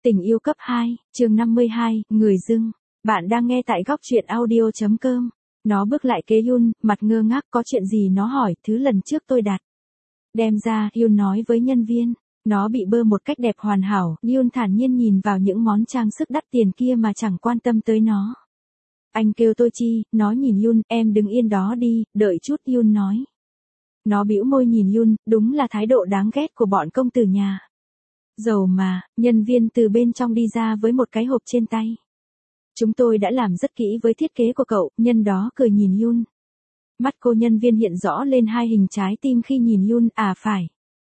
Tình yêu cấp 2, chương 52, người dưng. Bạn đang nghe tại góc truyện audio.com. Nó bước lại kế Yun, mặt ngơ ngác, có chuyện gì nó hỏi, thứ lần trước tôi đặt. Đem ra, Yun nói với nhân viên. Nó bị bơ một cách đẹp hoàn hảo, Yun thản nhiên nhìn vào những món trang sức đắt tiền kia mà chẳng quan tâm tới nó. Anh kêu tôi chi, nó nhìn Yun, em đứng yên đó đi, đợi chút, Yun nói. Nó bĩu môi nhìn Yun, đúng là thái độ đáng ghét của bọn công tử nhà giàu mà. Nhân viên từ bên trong đi ra với một cái hộp trên tay. Chúng tôi đã làm rất kỹ với thiết kế của cậu, nhân đó cười nhìn Yun. Mắt cô nhân viên hiện rõ lên hai hình trái tim khi nhìn Yun, à phải.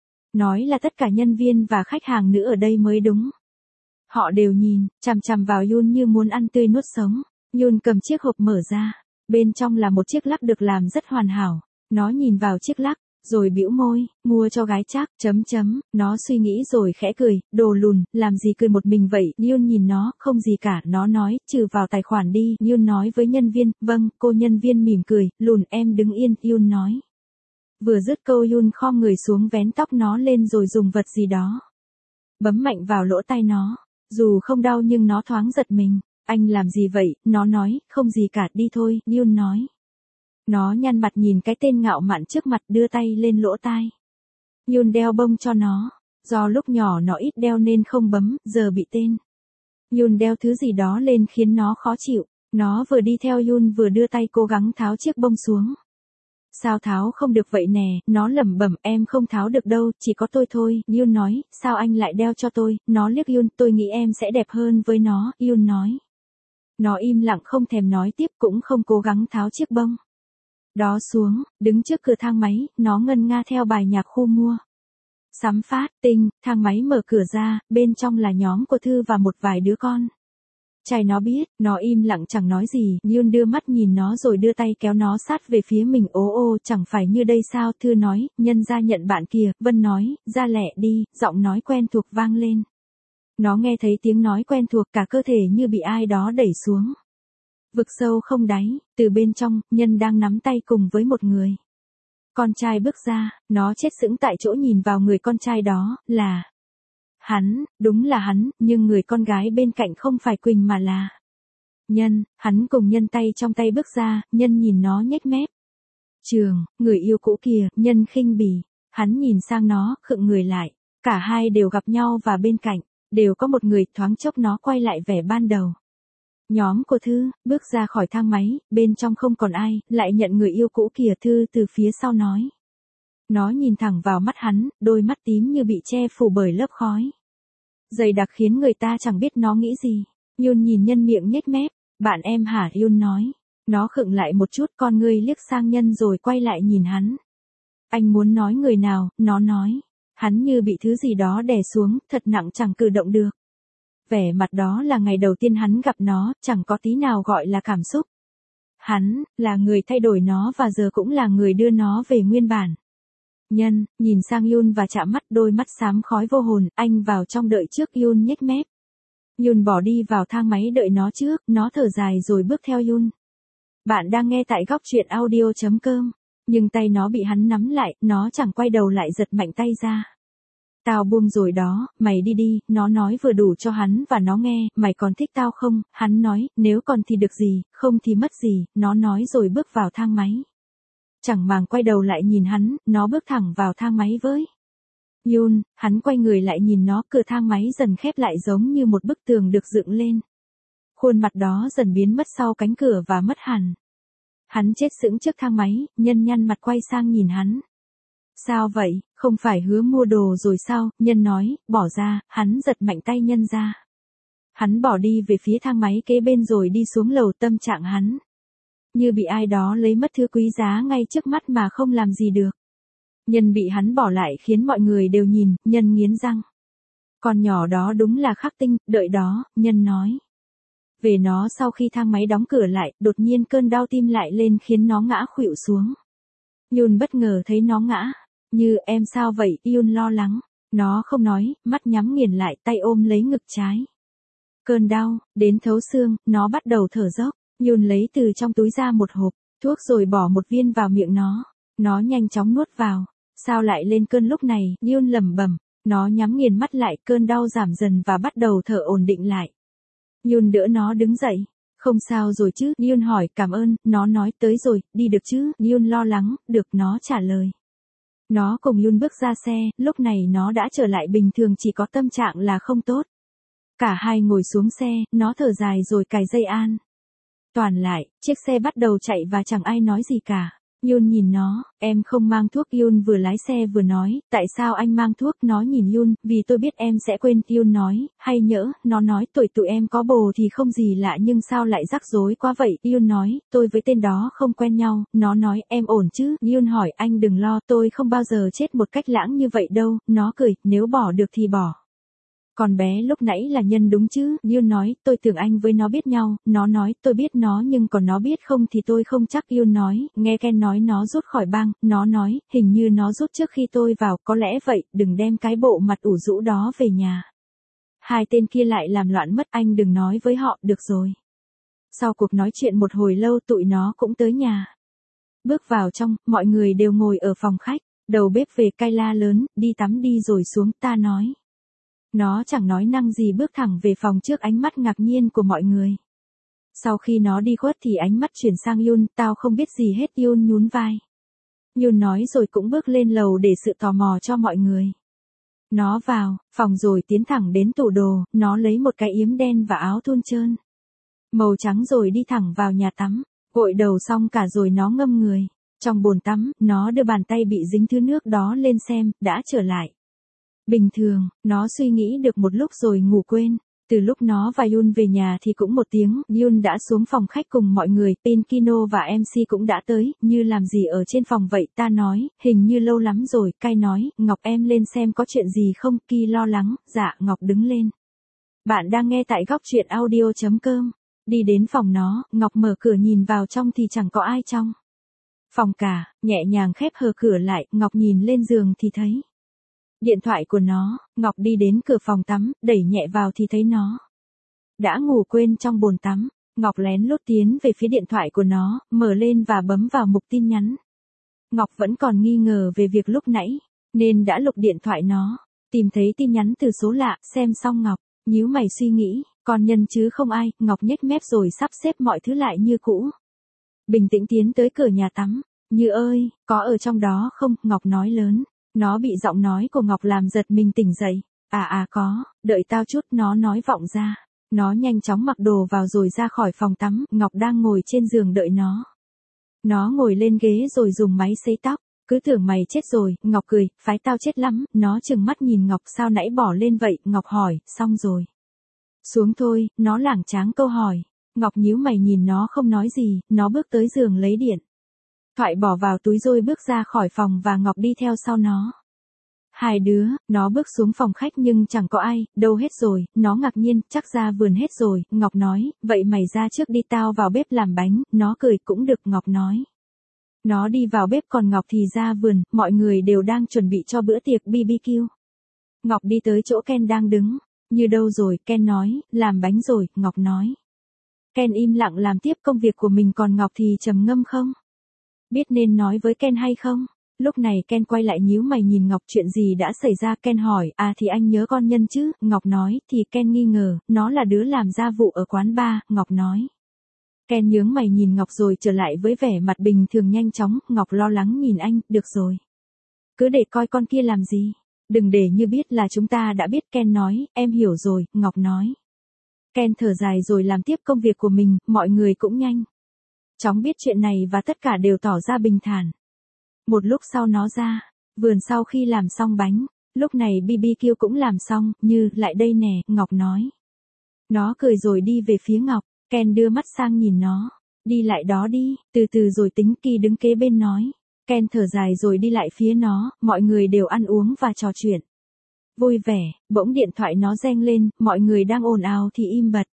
Nói là tất cả nhân viên và khách hàng nữ ở đây mới đúng. Họ đều nhìn, chằm chằm vào Yun như muốn ăn tươi nuốt sống. Yun cầm chiếc hộp mở ra, bên trong là một chiếc lắc được làm rất hoàn hảo. Nó nhìn vào chiếc lắc, rồi bĩu môi, mua cho gái chắc, . Nó suy nghĩ rồi khẽ cười, đồ lùn, làm gì cười một mình vậy. Yun nhìn nó, không gì cả, nó nói, trừ vào tài khoản đi. Yun nói với nhân viên, vâng, cô nhân viên mỉm cười, lùn em đứng yên, Yun nói. Vừa dứt câu Yun khom người xuống vén tóc nó lên rồi dùng vật gì đó bấm mạnh vào lỗ tai nó. Dù không đau nhưng nó thoáng giật mình. Anh làm gì vậy? Nó nói, không gì cả, đi thôi, Yun nói. Nó nhăn mặt nhìn cái tên ngạo mạn trước mặt, đưa tay lên lỗ tai. Yun đeo bông cho nó. Do lúc nhỏ nó ít đeo nên không bấm, giờ bị tên Yun đeo thứ gì đó lên khiến nó khó chịu. Nó vừa đi theo Yun vừa đưa tay cố gắng tháo chiếc bông xuống. Sao tháo không được vậy nè, nó lẩm bẩm, em không tháo được đâu, chỉ có tôi thôi. Yun nói, sao anh lại đeo cho tôi? Nó liếc Yun, tôi nghĩ em sẽ đẹp hơn với nó, Yun nói. Nó im lặng không thèm nói tiếp, cũng không cố gắng tháo chiếc bông đó xuống. Đứng trước cửa thang máy, nó ngân nga theo bài nhạc khu mua sắm phát tinh. Thang máy mở cửa ra, bên trong là nhóm của Thư và một vài đứa con trai nó biết. Nó im lặng chẳng nói gì. Yun đưa mắt nhìn nó rồi đưa tay kéo nó sát về phía mình. Ô chẳng phải như đây sao? Thư nói, nhân ra nhận bạn kìa. Vân nói, ra lẹ đi. Giọng nói quen thuộc vang lên. Nó nghe thấy tiếng nói quen thuộc, cả cơ thể như bị ai đó đẩy xuống vực sâu không đáy. Từ bên trong, nhân đang nắm tay cùng với một người con trai bước ra. Nó chết sững tại chỗ nhìn vào người con trai đó. Là hắn, đúng là hắn, nhưng người con gái bên cạnh không phải Quỳnh mà là Nhân. Hắn cùng Nhân tay trong tay bước ra. Nhân nhìn nó nhếch mép. Trường, người yêu cũ kìa. Nhân khinh bỉ. Hắn nhìn sang nó, khựng người lại. Cả hai đều gặp nhau và bên cạnh đều có một người. Thoáng chốc nó quay lại vẻ ban đầu. Nhóm của Thư bước ra khỏi thang máy, bên trong không còn ai, lại nhận người yêu cũ kìa. Thư từ phía sau nói. Nó nhìn thẳng vào mắt hắn, đôi mắt tím như bị che phủ bởi lớp khói dày đặc khiến người ta chẳng biết nó nghĩ gì. Yun nhìn Nhân miệng nhếch mép. Bạn em hả? Yun nói. Nó khựng lại một chút, con ngươi liếc sang Nhân rồi quay lại nhìn hắn. Anh muốn nói người nào? Nó nói. Hắn như bị thứ gì đó đè xuống, thật nặng chẳng cử động được. Vẻ mặt đó là ngày đầu tiên hắn gặp nó, chẳng có tí nào gọi là cảm xúc. Hắn là người thay đổi nó và giờ cũng là người đưa nó về nguyên bản. Nhân nhìn sang Yun và chạm mắt, đôi mắt xám khói vô hồn. Anh vào trong đợi trước. Yun nhếch mép. Yun bỏ đi vào thang máy đợi nó trước. Nó thở dài rồi bước theo Yun. Bạn đang nghe tại góc truyện audio.com. Nhưng tay nó bị hắn nắm lại, nó chẳng quay đầu lại, giật mạnh tay ra. Tao buông rồi đó, mày đi đi. Nó nói vừa đủ cho hắn và nó nghe. Mày còn thích tao không? Hắn nói, nếu còn thì được gì, không thì mất gì. Nó nói rồi bước vào thang máy. Chẳng màng quay đầu lại nhìn hắn, nó bước thẳng vào thang máy với Yun. Hắn quay người lại nhìn nó, cửa thang máy dần khép lại giống như một bức tường được dựng lên. Khuôn mặt đó dần biến mất sau cánh cửa và mất hẳn. Hắn chết sững trước thang máy. Nhân nhăn mặt quay sang nhìn hắn. Sao vậy, không phải hứa mua đồ rồi sao? Nhân nói, bỏ ra. Hắn giật mạnh tay Nhân ra. Hắn bỏ đi về phía thang máy kế bên rồi đi xuống lầu. Tâm trạng hắn như bị ai đó lấy mất thứ quý giá ngay trước mắt mà không làm gì được. Nhân bị hắn bỏ lại khiến mọi người đều nhìn. Nhân nghiến răng. Con nhỏ đó đúng là khắc tinh. Đợi đó, Nhân nói. Về nó sau khi thang máy đóng cửa lại, đột nhiên cơn đau tim lại lên khiến nó ngã khuỵu xuống. Yun bất ngờ thấy nó ngã. Như, em sao vậy? Yun lo lắng. Nó không nói, mắt nhắm nghiền lại, tay ôm lấy ngực trái. Cơn đau đến thấu xương, nó bắt đầu thở dốc. Yun lấy từ trong túi ra một hộp thuốc rồi bỏ một viên vào miệng nó. Nó nhanh chóng nuốt vào. Sao lại lên cơn lúc này? Yun lẩm bẩm. Nó nhắm nghiền mắt lại, cơn đau giảm dần và bắt đầu thở ổn định lại. Yun đỡ nó đứng dậy. Không sao rồi chứ, Yun hỏi. Cảm ơn, nó nói. Tới rồi, đi được chứ, Yun lo lắng. Được, nó trả lời. Nó cùng Yun bước ra xe, lúc này nó đã trở lại bình thường, chỉ có tâm trạng là không tốt. Cả hai ngồi xuống xe, nó thở dài rồi cài dây an toàn lại, chiếc xe bắt đầu chạy và chẳng ai nói gì cả. Yun nhìn nó, em không mang thuốc. Yun vừa lái xe vừa nói, tại sao anh mang thuốc? Nó nhìn Yun, vì tôi biết em sẽ quên. Yun nói, hay nhỡ. Nó nói, tuổi tụi em có bồ thì không gì lạ nhưng sao lại rắc rối quá vậy? Yun nói, tôi với tên đó không quen nhau. Nó nói, em ổn chứ? Yun hỏi, anh đừng lo, tôi không bao giờ chết một cách lãng như vậy đâu. Nó cười, nếu bỏ được thì bỏ. Còn bé lúc nãy là nhân đúng chứ? Yun nói, tôi tưởng anh với nó biết nhau. Nó nói, tôi biết nó nhưng còn nó biết không thì tôi không chắc. Yun nói, nghe Ken nói nó rút khỏi bang. Nó nói, hình như nó rút trước khi tôi vào, có lẽ vậy, đừng đem cái bộ mặt ủ rũ đó về nhà. Hai tên kia lại làm loạn mất, anh đừng nói với họ, được rồi. Sau cuộc nói chuyện một hồi lâu tụi nó cũng tới nhà. Bước vào trong, mọi người đều ngồi ở phòng khách. Đầu bếp về cay la lớn, đi tắm đi rồi xuống. Ta nói. Nó chẳng nói năng gì bước thẳng về phòng trước ánh mắt ngạc nhiên của mọi người. Sau khi nó đi khuất thì ánh mắt chuyển sang Yun, tao không biết gì hết. Yun nhún vai. Yun nói rồi cũng bước lên lầu để sự tò mò cho mọi người. Nó vào phòng rồi tiến thẳng đến tủ đồ, nó lấy một cái yếm đen và áo thun trơn màu trắng rồi đi thẳng vào nhà tắm. Gội đầu xong cả rồi nó ngâm người. Trong bồn tắm, nó đưa bàn tay bị dính thứ nước đó lên xem, đã trở lại. Bình thường, nó suy nghĩ được một lúc rồi ngủ quên. Từ lúc nó và Yun về nhà thì cũng một tiếng, Yun đã xuống phòng khách cùng mọi người, Pinkino và MC cũng đã tới, như làm gì ở trên phòng vậy? Ta nói, hình như lâu lắm rồi. Cai nói, Ngọc em lên xem có chuyện gì không? Ki lo lắng, dạ. Ngọc đứng lên. Bạn đang nghe tại góc truyện audio.com. Đi đến phòng nó, Ngọc mở cửa nhìn vào trong thì chẳng có ai trong phòng cả, nhẹ nhàng khép hờ cửa lại, Ngọc nhìn lên giường thì thấy điện thoại của nó. Ngọc đi đến cửa phòng tắm, đẩy nhẹ vào thì thấy nó đã ngủ quên trong bồn tắm. Ngọc lén lút tiến về phía điện thoại của nó, mở lên và bấm vào mục tin nhắn. Ngọc vẫn còn nghi ngờ về việc lúc nãy, nên đã lục điện thoại nó, tìm thấy tin nhắn từ số lạ, xem xong Ngọc nhíu mày suy nghĩ, con nhân chứ không ai. Ngọc nhếch mép rồi sắp xếp mọi thứ lại như cũ. Bình tĩnh tiến tới cửa nhà tắm. Như ơi, có ở trong đó không? Ngọc nói lớn. Nó bị giọng nói của Ngọc làm giật mình tỉnh dậy. Có, đợi tao chút. Nó nói vọng ra. Nó nhanh chóng mặc đồ vào rồi ra khỏi phòng tắm. Ngọc đang ngồi trên giường đợi nó. Nó ngồi lên ghế rồi dùng máy sấy tóc. Cứ tưởng mày chết rồi. Ngọc cười, phái tao chết lắm. Nó trừng mắt nhìn Ngọc, sao nãy bỏ lên vậy? Ngọc hỏi, xong rồi. Xuống thôi. Nó lảng tráng câu hỏi. Ngọc nhíu mày nhìn nó không nói gì. Nó bước tới giường lấy điện thoại bỏ vào túi rồi bước ra khỏi phòng và Ngọc đi theo sau nó. Hai đứa, nó bước xuống phòng khách nhưng chẳng có ai, đâu hết rồi. Nó ngạc nhiên, chắc ra vườn hết rồi. Ngọc nói, vậy mày ra trước đi, tao vào bếp làm bánh. Nó cười, cũng được. Ngọc nói. Nó đi vào bếp còn Ngọc thì ra vườn, mọi người đều đang chuẩn bị cho bữa tiệc BBQ. Ngọc đi tới chỗ Ken đang đứng. Như đâu rồi? Ken nói, làm bánh rồi. Ngọc nói. Ken im lặng làm tiếp công việc của mình còn Ngọc thì trầm ngâm không biết nên nói với Ken hay không. Lúc này Ken quay lại nhíu mày nhìn Ngọc, chuyện gì đã xảy ra? Ken hỏi, thì anh nhớ con nhân chứ? Ngọc nói, thì Ken nghi ngờ, nó là đứa làm gia vụ ở quán bar. Ngọc nói. Ken nhướng mày nhìn Ngọc rồi trở lại với vẻ mặt bình thường nhanh chóng. Ngọc lo lắng nhìn anh, được rồi. Cứ để coi con kia làm gì. Đừng để như biết là chúng ta đã biết. Ken nói, em hiểu rồi. Ngọc nói. Ken thở dài rồi làm tiếp công việc của mình, mọi người cũng nhanh chóng biết chuyện này và tất cả đều tỏ ra bình thản. Một lúc sau nó ra vườn sau khi làm xong bánh, lúc này BBQ cũng làm xong. Như, lại đây nè, Ngọc nói. Nó cười rồi đi về phía Ngọc. Ken đưa mắt sang nhìn nó. Đi lại đó đi, từ từ rồi tính. Ki đứng kế bên nói. Ken thở dài rồi đi lại phía nó, mọi người đều ăn uống và trò chuyện vui vẻ. Bỗng điện thoại nó reng lên, mọi người đang ồn ào thì im bặt.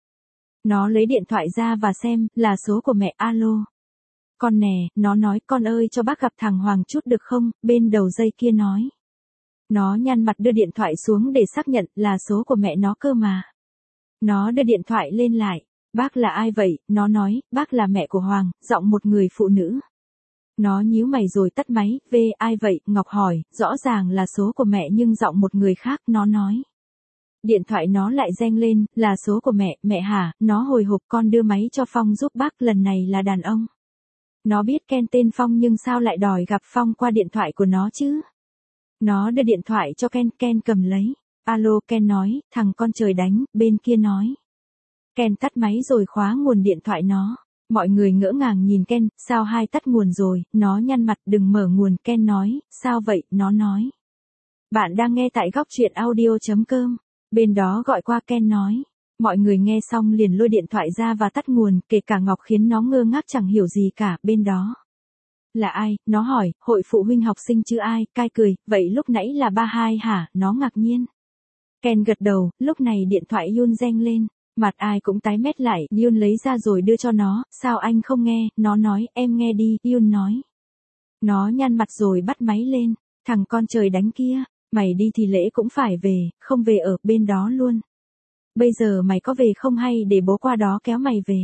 Nó lấy điện thoại ra và xem, là số của mẹ. Alo. Con nè, nó nói, con ơi cho bác gặp thằng Hoàng chút được không? Bên đầu dây kia nói. Nó nhăn mặt đưa điện thoại xuống để xác nhận, là số của mẹ nó cơ mà. Nó đưa điện thoại lên lại. Bác là ai vậy? Nó nói, bác là mẹ của Hoàng, giọng một người phụ nữ. Nó nhíu mày rồi tắt máy, ai vậy, Ngọc hỏi, rõ ràng là số của mẹ nhưng giọng một người khác, nó nói. Điện thoại nó lại reng lên, là số của mẹ hả, nó hồi hộp con đưa máy cho Phong giúp bác, lần này là đàn ông. Nó biết Ken tên Phong nhưng sao lại đòi gặp Phong qua điện thoại của nó chứ? Nó đưa điện thoại cho Ken cầm lấy. Alo, Ken nói, thằng con trời đánh, bên kia nói. Ken tắt máy rồi khóa nguồn điện thoại nó. Mọi người ngỡ ngàng nhìn Ken, sao hai tắt nguồn rồi, nó nhăn mặt đừng mở nguồn, Ken nói, sao vậy, nó nói. Bạn đang nghe tại góc truyện audio.com, bên đó gọi qua Ken nói. Mọi người nghe xong liền lôi điện thoại ra và tắt nguồn, kể cả Ngọc khiến nó ngơ ngác chẳng hiểu gì cả, bên đó. Là ai, nó hỏi, hội phụ huynh học sinh chứ ai, cai cười, vậy lúc nãy là ba hai hả, nó ngạc nhiên. Ken gật đầu, lúc này điện thoại Yun reng lên. Mặt ai cũng tái mét lại, Yun lấy ra rồi đưa cho nó, sao anh không nghe, nó nói, em nghe đi, Yun nói. Nó nhăn mặt rồi bắt máy lên, thằng con trời đánh kia, mày đi thì lễ cũng phải về, không về ở bên đó luôn. Bây giờ mày có về không hay để bố qua đó kéo mày về.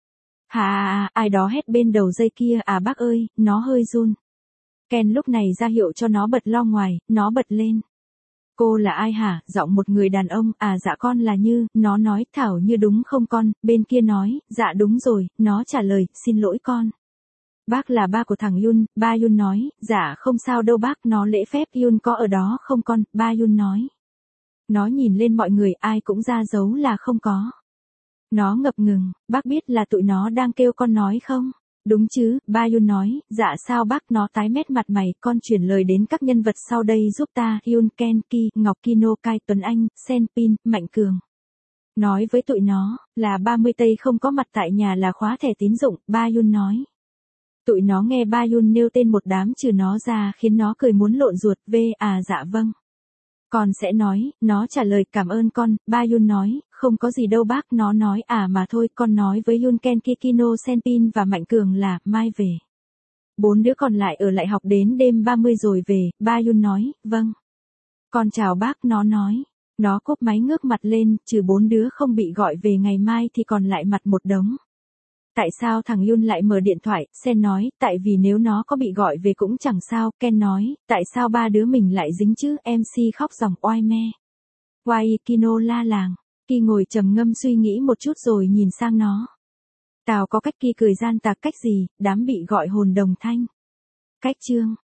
Ai đó hét bên đầu dây kia, bác ơi, nó hơi run. Ken lúc này ra hiệu cho nó bật loa ngoài, nó bật lên. Cô là ai hả, giọng một người đàn ông, dạ con là Như, nó nói, Thảo Như đúng không con, bên kia nói, dạ đúng rồi, nó trả lời, xin lỗi con. Bác là ba của thằng Yun, ba Yun nói, dạ không sao đâu bác, nó lễ phép, Yun có ở đó không con, ba Yun nói. Nó nhìn lên mọi người, ai cũng ra dấu là không có. Nó ngập ngừng, bác biết là tụi nó đang kêu con nói không? Đúng chứ, ba Yun nói, dạ sao bác, nó tái mét mặt mày, con chuyển lời đến các nhân vật sau đây giúp ta, Yun, Ken, Ki, Ngọc, Kino, Kai, Tuấn Anh, Sen Pin, Mạnh Cường. Nói với tụi nó, là 30 Tây không có mặt tại nhà là khóa thẻ tín dụng, ba Yun nói. Tụi nó nghe ba Yun nêu tên một đám trừ nó ra khiến nó cười muốn lộn ruột, dạ vâng. Con sẽ nói, nó trả lời cảm ơn con, ba Yun nói, không có gì đâu bác, nó nói mà thôi, con nói với Yun, Ken, Kikino, Senpin và Mạnh Cường là, mai về. 4 đứa còn lại ở lại học đến đêm 30 rồi về, ba Yun nói, vâng. Con chào bác, nó nói. Nó cúp máy ngước mặt lên, trừ 4 đứa không bị gọi về ngày mai thì còn lại mặt một đống. Tại sao thằng Yun lại mở điện thoại, Sen nói, tại vì nếu nó có bị gọi về cũng chẳng sao, Ken nói, tại sao ba đứa mình lại dính chứ, MC khóc ròng oai me. Wai Kino la làng, Ki ngồi trầm ngâm suy nghĩ một chút rồi nhìn sang nó. Tao có cách, Ki cười gian tạc, cách gì, đám bị gọi hồn đồng thanh. Cách chương.